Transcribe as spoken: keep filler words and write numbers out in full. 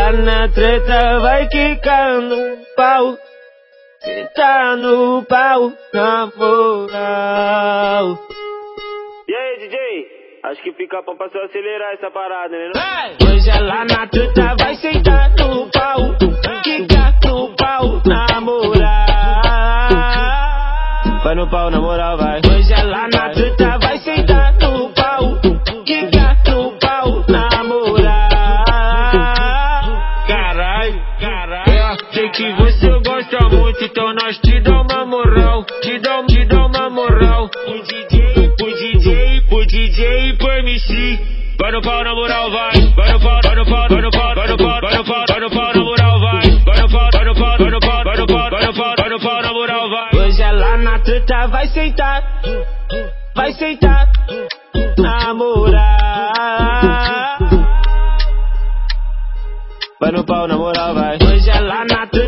ela na treta vai quicando no pau. Cê tá no pau, na moral. E aí, D J? Acho que fica bom pra só acelerar essa parada, né? Não? Hoje ela na treta vai sentar no pau. Quica no pau, na moral. Vai no pau, na moral, vai. Hoje ela na treta vai sentar no pau. Quica no pau, na moral. Caralho, caralho. É, sei que você gosta muito, então nós te dá uma moral. Te dá, te dá uma moral. O D J, Pro D J, pro D J e pro M C. Vai no pau, na moral, vai. Vai no pau, vai no pau, vai no pau, vai no pau, vai no pau, vai no pau, na moral, vai. Vai no pau, vai no pau, vai no pau, vai no pau, vai no pau, vai no pau, na moral, vai. hoje ela na treta vai sentar. Vai sentar, na moral. Vai no pau, na moral, vai. Hoje ela na treta